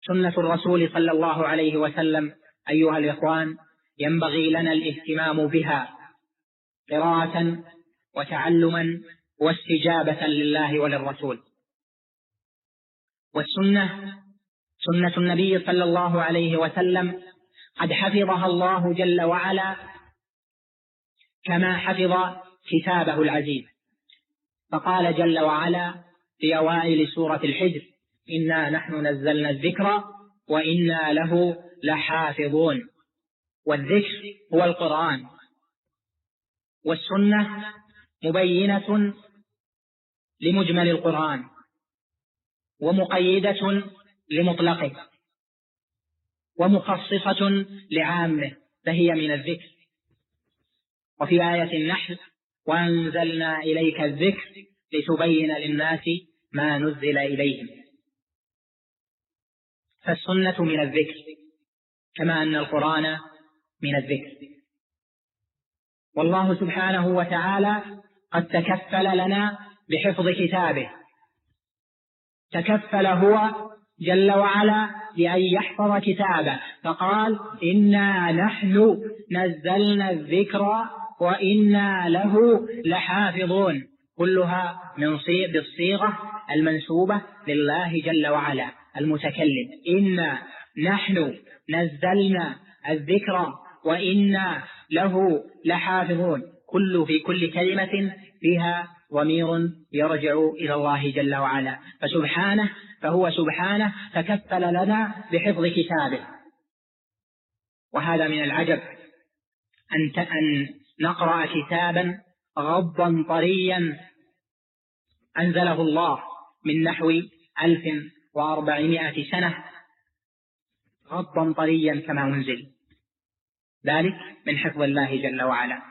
سنة الرسول صلى الله عليه وسلم أيها الإخوان ينبغي لنا الاهتمام بها قراءة وتعلما واستجابة لله وللرسول. والسنة سنة النبي صلى الله عليه وسلم قد حفظها الله جل وعلا كما حفظ كتابه العزيز، فقال جل وعلا في أوائل سورة الحجر: إنا نحن نزلنا الذكر وإنا له لحافظون. والذكر هو القرآن، والسنة مبينة لمجمل القرآن ومقيدة لمطلقه ومخصصة لعامه، فهي من الذكر. وفي آية النحل: وأنزلنا إليك الذكر لتبين للناس ما نزل إليهم. فالسنة من الذكر كما أن القرآن من الذكر. والله سبحانه وتعالى قد تكفل لنا بحفظ كتابه، تكفل هو جل وعلا بأن يحفظ كتابه، فقال: إنا نحن نزلنا الذكر وإنا له لحافظون، كلها بالصيغة المنسوبة لله جل وعلا المتكلم. إنا نحن نزلنا الذكر وإنا له لحافظون، في كل كلمة فيها ضمير يرجع إلى الله جل وعلا، فهو سبحانه تكفل لنا بحفظ كتابه. وهذا من العجب أن نقرأ كتابا غضا طريا أنزله الله من نحو 1400 سنة، غضا طريا كما أنزل، ذلك من حفظ الله جل وعلا.